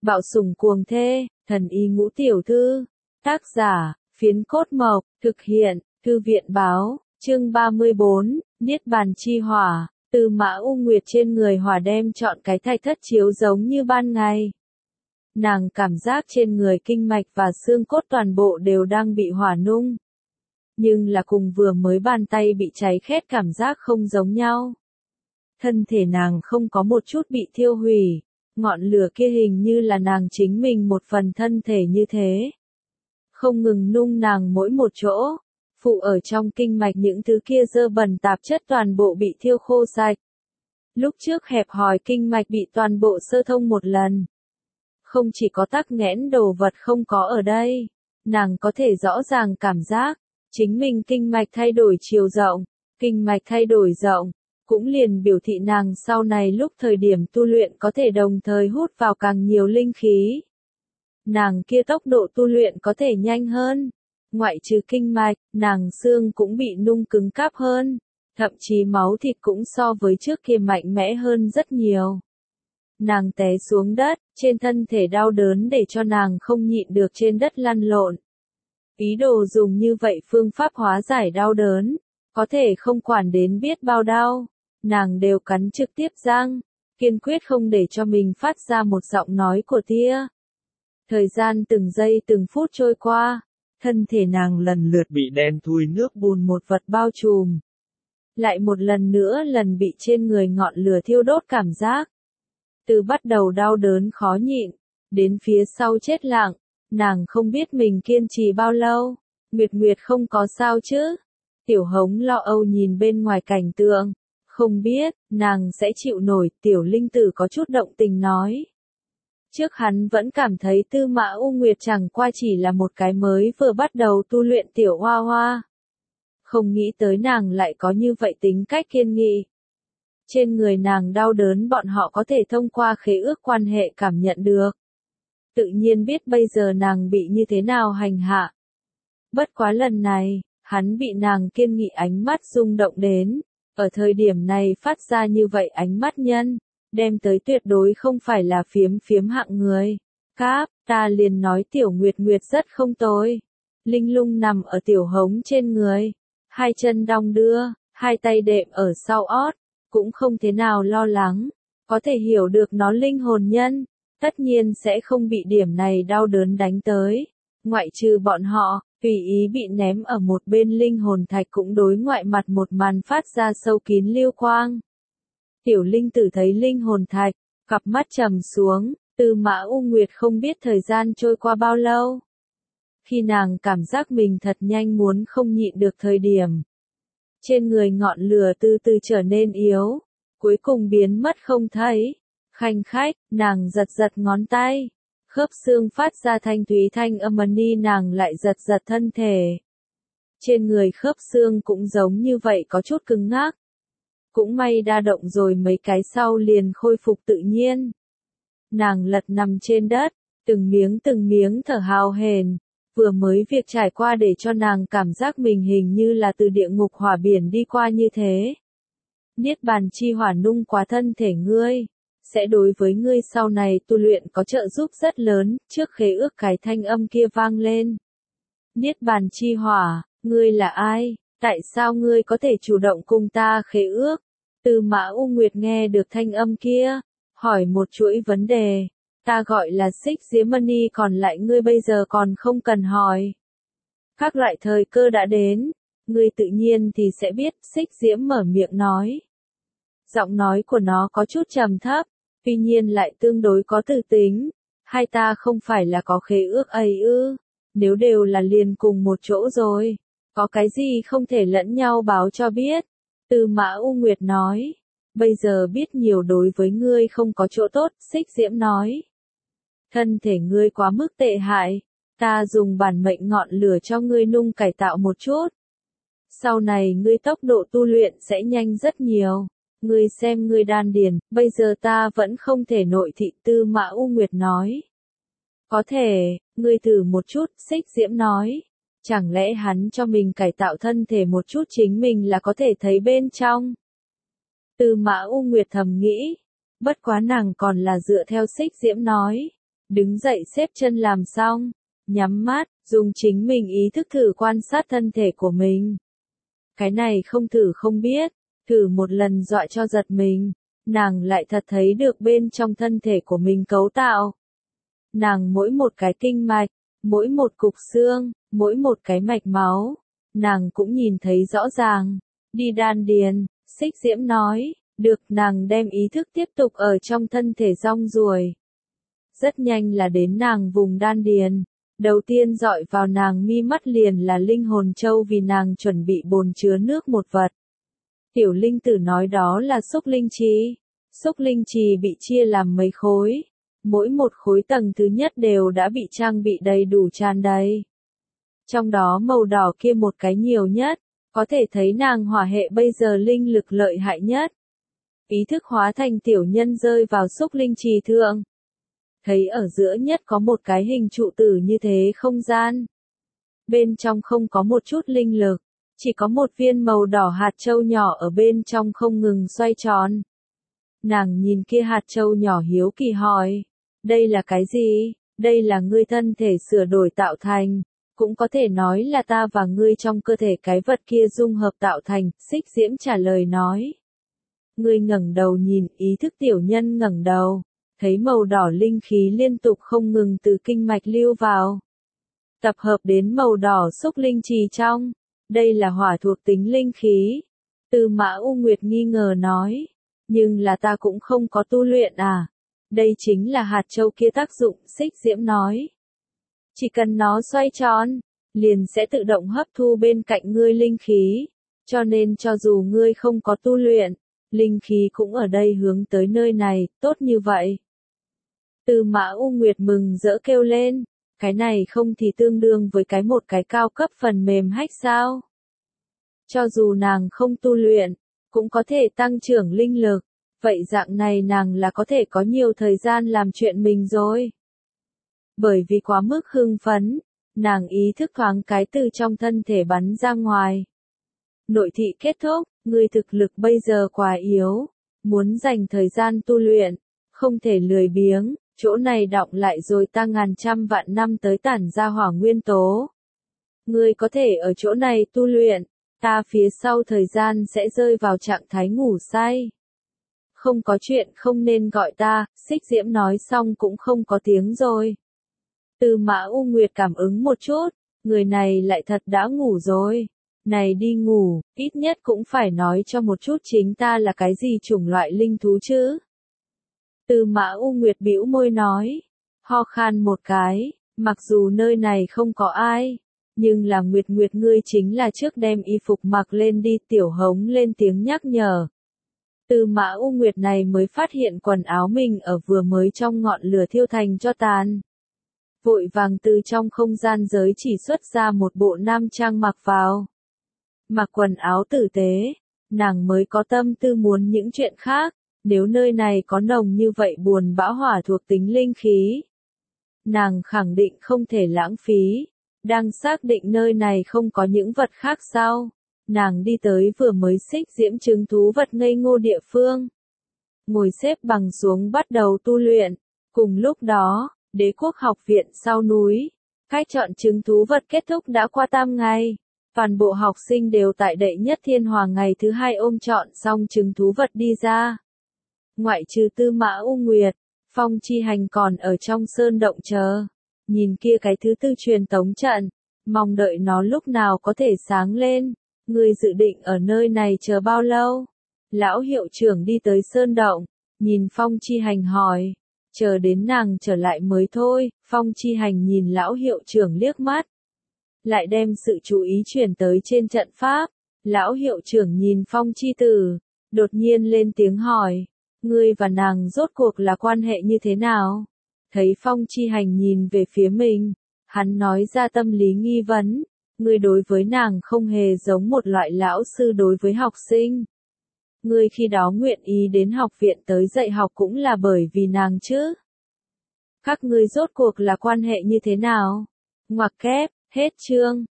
Bạo sủng cuồng thê, thần y ngũ tiểu thư. Tác giả, Phiến Cốt Mộc, thực hiện, Thư viện báo, chương 34, Niết Bàn Chi Hỏa, Tư Mã U Nguyệt trên người hỏa đem chọn cái thạch thất chiếu giống như ban ngày. Nàng cảm giác trên người kinh mạch và xương cốt toàn bộ đều đang bị hỏa nung. Nhưng là cùng vừa mới bàn tay bị cháy khét cảm giác không giống nhau. Thân thể nàng không có một chút bị thiêu hủy, ngọn lửa kia hình như là nàng chính mình một phần thân thể như thế. Không ngừng nung nàng mỗi một chỗ, phụ ở trong kinh mạch những thứ kia dơ bẩn tạp chất toàn bộ bị thiêu khô sạch. Lúc trước hẹp hòi kinh mạch bị toàn bộ sơ thông một lần. Không chỉ có tắc nghẽn đồ vật không có ở đây, nàng có thể rõ ràng cảm giác, chính mình kinh mạch thay đổi chiều rộng, kinh mạch thay đổi rộng, cũng liền biểu thị nàng sau này lúc thời điểm tu luyện có thể đồng thời hút vào càng nhiều linh khí. Nàng kia tốc độ tu luyện có thể nhanh hơn, ngoại trừ kinh mạch, nàng xương cũng bị nung cứng cáp hơn, thậm chí máu thịt cũng so với trước kia mạnh mẽ hơn rất nhiều. Nàng té xuống đất, trên thân thể đau đớn để cho nàng không nhịn được trên đất lăn lộn. Ý đồ dùng như vậy phương pháp hóa giải đau đớn, có thể không quản đến biết bao đau, nàng đều cắn trực tiếp răng, kiên quyết không để cho mình phát ra một giọng nói của tia. Thời gian từng giây từng phút trôi qua, thân thể nàng lần lượt bị đen thui nước bùn một vật bao trùm. Lại một lần nữa lần bị trên người ngọn lửa thiêu đốt cảm giác. Từ bắt đầu đau đớn khó nhịn, đến phía sau chết lặng, nàng không biết mình kiên trì bao lâu. Nguyệt không có sao chứ? Tiểu Hống lo âu nhìn bên ngoài cảnh tượng, không biết, nàng sẽ chịu nổi. Tiểu Linh Tử có chút động tình nói. Trước hắn vẫn cảm thấy Tư Mã U Nguyệt chẳng qua chỉ là một cái mới vừa bắt đầu tu luyện tiểu hoa hoa. Không nghĩ tới nàng lại có như vậy tính cách kiên nghị. Trên người nàng đau đớn bọn họ có thể thông qua khế ước quan hệ cảm nhận được. Tự nhiên biết bây giờ nàng bị như thế nào hành hạ. Bất quá lần này, hắn bị nàng kiên nghị ánh mắt rung động đến. Ở thời điểm này phát ra như vậy ánh mắt nhân, đem tới tuyệt đối không phải là phiếm hạng người. Cáp, ta liền nói tiểu Nguyệt rất không tồi. Linh lung nằm ở Tiểu Hống trên người, hai chân đong đưa, hai tay đệm ở sau ót, cũng không thế nào lo lắng, có thể hiểu được nó linh hồn nhân, tất nhiên sẽ không bị điểm này đau đớn đánh tới. Ngoại trừ bọn họ, tùy ý bị ném ở một bên linh hồn thạch cũng đối ngoại mặt một màn phát ra sâu kín lưu quang. Tiểu Linh Tử thấy linh hồn thạch, cặp mắt trầm xuống, Tư Mã U Nguyệt không biết thời gian trôi qua bao lâu. Khi nàng cảm giác mình thật nhanh muốn không nhịn được thời điểm. Trên người ngọn lửa từ từ trở nên yếu, cuối cùng biến mất không thấy. Khanh khách, nàng giật ngón tay. Khớp xương phát ra thanh thúy thanh âm ni nàng lại giật thân thể. Trên người khớp xương cũng giống như vậy có chút cứng ngắc. Cũng may đa động rồi mấy cái sau liền khôi phục tự nhiên. Nàng lật nằm trên đất, từng miếng thở hào hển. Vừa mới việc trải qua để cho nàng cảm giác mình hình như là từ địa ngục hỏa biển đi qua như thế. Niết bàn chi hỏa nung quá thân thể ngươi, sẽ đối với ngươi sau này tu luyện có trợ giúp rất lớn. Trước khế ước cái thanh âm kia vang lên. Niết bàn chi hỏa, ngươi là ai? Tại sao ngươi có thể chủ động cùng ta khế ước? Tư Mã U Nguyệt nghe được thanh âm kia, hỏi một chuỗi vấn đề. Ta gọi là Xích Diễm Mani, còn lại ngươi bây giờ còn không cần hỏi. Các loại thời cơ đã đến, ngươi tự nhiên thì sẽ biết. Xích Diễm mở miệng nói. Giọng nói của nó có chút trầm thấp, tuy nhiên lại tương đối có tư tính. Hai ta không phải là có khế ước ấy ư? Nếu đều là liền cùng một chỗ rồi, có cái gì không thể lẫn nhau báo cho biết? Tư Mã U Nguyệt nói. Bây giờ biết nhiều đối với ngươi không có chỗ tốt. Xích Diễm nói. Thân thể ngươi quá mức tệ hại, ta dùng bản mệnh ngọn lửa cho ngươi nung cải tạo một chút. Sau này ngươi tốc độ tu luyện sẽ nhanh rất nhiều. Ngươi xem ngươi đan điền, bây giờ ta vẫn không thể nội thị. Tư Mã U Nguyệt nói. Có thể, ngươi thử một chút. Xích Diễm nói. Chẳng lẽ hắn cho mình cải tạo thân thể một chút chính mình là có thể thấy bên trong? Tư Mã U Nguyệt thầm nghĩ. Bất quá nàng còn là dựa theo Xích Diễm nói. Đứng dậy xếp chân làm xong, nhắm mắt, dùng chính mình ý thức thử quan sát thân thể của mình. Cái này không thử không biết, thử một lần dọa cho giật mình, nàng lại thật thấy được bên trong thân thể của mình cấu tạo. Nàng mỗi một cái kinh mạch, mỗi một cục xương, mỗi một cái mạch máu, nàng cũng nhìn thấy rõ ràng. Đi đan điền, Xích Diễm nói, được, nàng đem ý thức tiếp tục ở trong thân thể rong ruổi. Rất nhanh là đến nàng vùng đan điền, đầu tiên dọi vào nàng mi mắt liền là linh hồn châu vì nàng chuẩn bị bồn chứa nước một vật. Tiểu linh tử nói đó là xúc linh trì. Xúc linh trì bị chia làm mấy khối, mỗi một khối tầng thứ nhất đều đã bị trang bị đầy đủ tràn đầy. Trong đó màu đỏ kia một cái nhiều nhất, có thể thấy nàng hỏa hệ bây giờ linh lực lợi hại nhất. Ý thức hóa thành tiểu nhân rơi vào xúc linh trì thượng. Thấy ở giữa nhất có một cái hình trụ tử như thế không gian. Bên trong không có một chút linh lực, chỉ có một viên màu đỏ hạt châu nhỏ ở bên trong không ngừng xoay tròn. Nàng nhìn kia hạt châu nhỏ hiếu kỳ hỏi, đây là cái gì? Đây là ngươi thân thể sửa đổi tạo thành, cũng có thể nói là ta và ngươi trong cơ thể cái vật kia dung hợp tạo thành, Xích Diễm trả lời nói. Ngươi ngẩng đầu nhìn, ý thức tiểu nhân ngẩng đầu, thấy màu đỏ linh khí liên tục không ngừng từ kinh mạch lưu vào. Tập hợp đến màu đỏ xúc linh trì trong, đây là hỏa thuộc tính linh khí. Tư Mã U Nguyệt nghi ngờ nói, nhưng là ta cũng không có tu luyện à. Đây chính là hạt châu kia tác dụng, Xích Diễm nói. Chỉ cần nó xoay tròn, liền sẽ tự động hấp thu bên cạnh ngươi linh khí, cho nên cho dù ngươi không có tu luyện, linh khí cũng ở đây hướng tới nơi này, tốt như vậy. Tư Mã U Nguyệt mừng rỡ kêu lên, cái này không thì tương đương với một cái cao cấp phần mềm hack sao? Cho dù nàng không tu luyện, cũng có thể tăng trưởng linh lực, vậy dạng này nàng là có thể có nhiều thời gian làm chuyện mình rồi. Bởi vì quá mức hưng phấn, nàng ý thức thoáng cái từ trong thân thể bắn ra ngoài. Nội thị kết thúc, ngươi thực lực bây giờ quá yếu, muốn dành thời gian tu luyện, không thể lười biếng, chỗ này đọng lại rồi ta ngàn trăm vạn năm tới tản ra hỏa nguyên tố. Ngươi có thể ở chỗ này tu luyện, ta phía sau thời gian sẽ rơi vào trạng thái ngủ say. Không có chuyện không nên gọi ta, Xích Diễm nói xong cũng không có tiếng rồi. Tư Mã U Nguyệt cảm ứng một chút, người này lại thật đã ngủ rồi. Này đi ngủ, ít nhất cũng phải nói cho một chút chính ta là cái gì chủng loại linh thú chứ. Tư Mã U Nguyệt bĩu môi nói, ho khan một cái, mặc dù nơi này không có ai, nhưng là Nguyệt Nguyệt ngươi chính là trước đem y phục mặc lên đi, Tiểu Hống lên tiếng nhắc nhở. Tư Mã U Nguyệt này mới phát hiện quần áo mình ở vừa mới trong ngọn lửa thiêu thành tro tàn. Vội vàng từ trong không gian giới chỉ xuất ra một bộ nam trang mặc vào. Mặc quần áo tử tế, nàng mới có tâm tư muốn những chuyện khác, nếu nơi này có nồng như vậy buồn bã hỏa thuộc tính linh khí. Nàng khẳng định không thể lãng phí, đang xác định nơi này không có những vật khác sau. Nàng đi tới vừa mới Xích Diễm chứng thú vật ngây ngô địa phương. Ngồi xếp bằng xuống bắt đầu tu luyện, cùng lúc đó, Đế quốc học viện sau núi, cách chọn chứng thú vật kết thúc đã qua 8 ngày. Toàn bộ học sinh đều tại đệ nhất thiên hoàng ngày thứ 2 ôm chọn xong chứng thú vật đi ra. Ngoại trừ Tư Mã U Nguyệt, Phong Chi Hành còn ở trong sơn động chờ. Nhìn kia cái thứ tư truyền tống trận, mong đợi nó lúc nào có thể sáng lên. Người dự định ở nơi này chờ bao lâu? Lão hiệu trưởng đi tới sơn động, nhìn Phong Chi Hành hỏi. Chờ đến nàng trở lại mới thôi, Phong Chi Hành nhìn lão hiệu trưởng liếc mắt. Lại đem sự chú ý chuyển tới trên trận pháp. Lão hiệu trưởng nhìn Phong Chi Tử, đột nhiên lên tiếng hỏi. Ngươi và nàng rốt cuộc là quan hệ như thế nào? Thấy Phong Chi Hành nhìn về phía mình, hắn nói ra tâm lý nghi vấn. Ngươi đối với nàng không hề giống một loại lão sư đối với học sinh. Ngươi khi đó nguyện ý đến học viện tới dạy học cũng là bởi vì nàng chứ. Các ngươi rốt cuộc là quan hệ như thế nào? Ngoặc kép, hết chương.